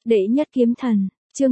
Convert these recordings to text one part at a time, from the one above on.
Đệ nhất kiếm thần, chương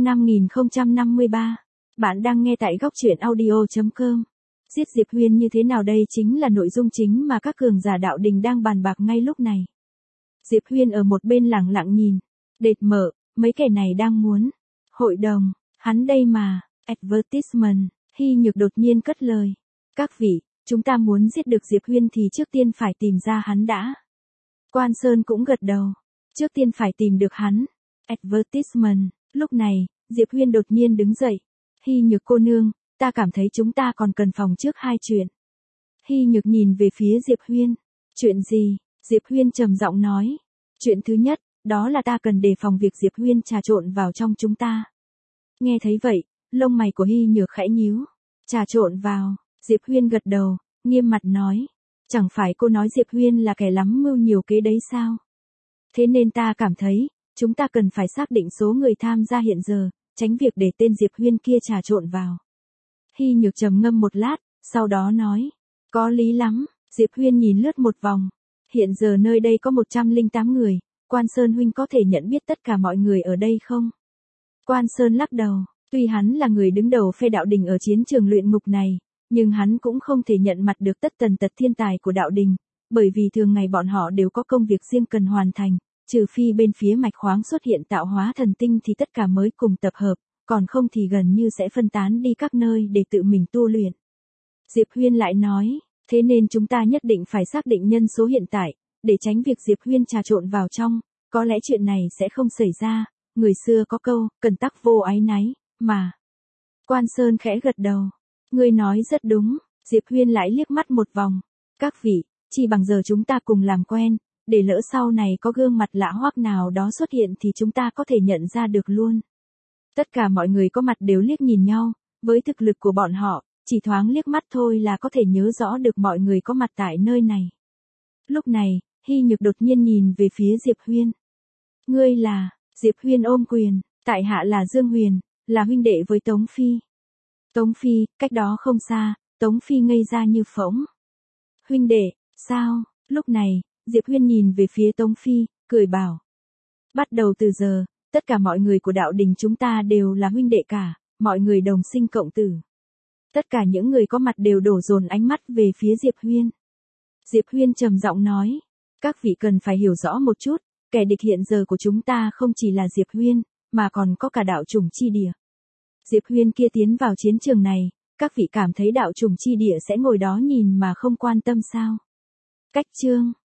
5053. Bạn đang nghe tại góc truyện audio.com. Giết Diệp Huyên như thế nào đây chính là nội dung chính mà các cường giả đạo đình đang bàn bạc ngay lúc này. Diệp Huyên ở một bên lẳng lặng nhìn. Đệt mở, mấy kẻ này đang muốn. Hội đồng, hắn đây mà, advertisement, Hy Nhược đột nhiên cất lời. Các vị, chúng ta muốn giết được Diệp Huyên thì trước tiên phải tìm ra hắn đã. Quan Sơn cũng gật đầu. Trước tiên phải tìm được hắn. Advertisement, lúc này, Diệp Huyên đột nhiên đứng dậy. Hy Nhược cô nương, ta cảm thấy chúng ta còn cần phòng trước hai chuyện. Hy Nhược nhìn về phía Diệp Huyên. Chuyện gì? Diệp Huyên trầm giọng nói. Chuyện thứ nhất, đó là ta cần đề phòng việc Diệp Huyên trà trộn vào trong chúng ta. Nghe thấy vậy, lông mày của Hy Nhược khẽ nhíu. Trà trộn vào, Diệp Huyên gật đầu, nghiêm mặt nói. Chẳng phải cô nói Diệp Huyên là kẻ lắm mưu nhiều kế đấy sao? Thế nên ta cảm thấy, chúng ta cần phải xác định số người tham gia hiện giờ, tránh việc để tên Diệp Huyên kia trà trộn vào. Hy Nhược trầm ngâm một lát, sau đó nói. Có lý lắm, Diệp Huyên nhìn lướt một vòng. Hiện giờ nơi đây có 108 người, Quan Sơn huynh có thể nhận biết tất cả mọi người ở đây không? Quan Sơn lắc đầu, tuy hắn là người đứng đầu phe đạo đình ở chiến trường luyện ngục này, nhưng hắn cũng không thể nhận mặt được tất tần tật thiên tài của đạo đình, bởi vì thường ngày bọn họ đều có công việc riêng cần hoàn thành, trừ phi bên phía mạch khoáng xuất hiện tạo hóa thần tinh thì tất cả mới cùng tập hợp, còn không thì gần như sẽ phân tán đi các nơi để tự mình tu luyện. Diệp Huyên lại nói, thế nên chúng ta nhất định phải xác định nhân số hiện tại, để tránh việc Diệp Huyên trà trộn vào trong, có lẽ chuyện này sẽ không xảy ra, người xưa có câu, cần tắc vô áy náy, mà. Quan Sơn khẽ gật đầu, ngươi nói rất đúng, Diệp Huyên lại liếc mắt một vòng, các vị, chỉ bằng giờ chúng ta cùng làm quen, để lỡ sau này có gương mặt lạ hoắc nào đó xuất hiện thì chúng ta có thể nhận ra được luôn. Tất cả mọi người có mặt đều liếc nhìn nhau, với thực lực của bọn họ, chỉ thoáng liếc mắt thôi là có thể nhớ rõ được mọi người có mặt tại nơi này. Lúc này, Hy Nhược đột nhiên nhìn về phía Diệp Huyên. Ngươi là, Diệp Huyên ôm quyền, tại hạ là Dương Huyền, là huynh đệ với Tống Phi. Tống Phi, cách đó không xa, Tống Phi ngây ra như phỗng. Huynh đệ, sao? Lúc này, Diệp Huyên nhìn về phía Tống Phi, cười bảo. Bắt đầu từ giờ, tất cả mọi người của đạo đình chúng ta đều là huynh đệ cả, mọi người đồng sinh cộng tử. Tất cả những người có mặt đều đổ dồn ánh mắt về phía Diệp Huyên. Diệp Huyên trầm giọng nói, các vị cần phải hiểu rõ một chút, kẻ địch hiện giờ của chúng ta không chỉ là Diệp Huyên, mà còn có cả đạo chủng chi địa. Diệp Huyên kia tiến vào chiến trường này, các vị cảm thấy đạo chủng chi địa sẽ ngồi đó nhìn mà không quan tâm sao? Cách chương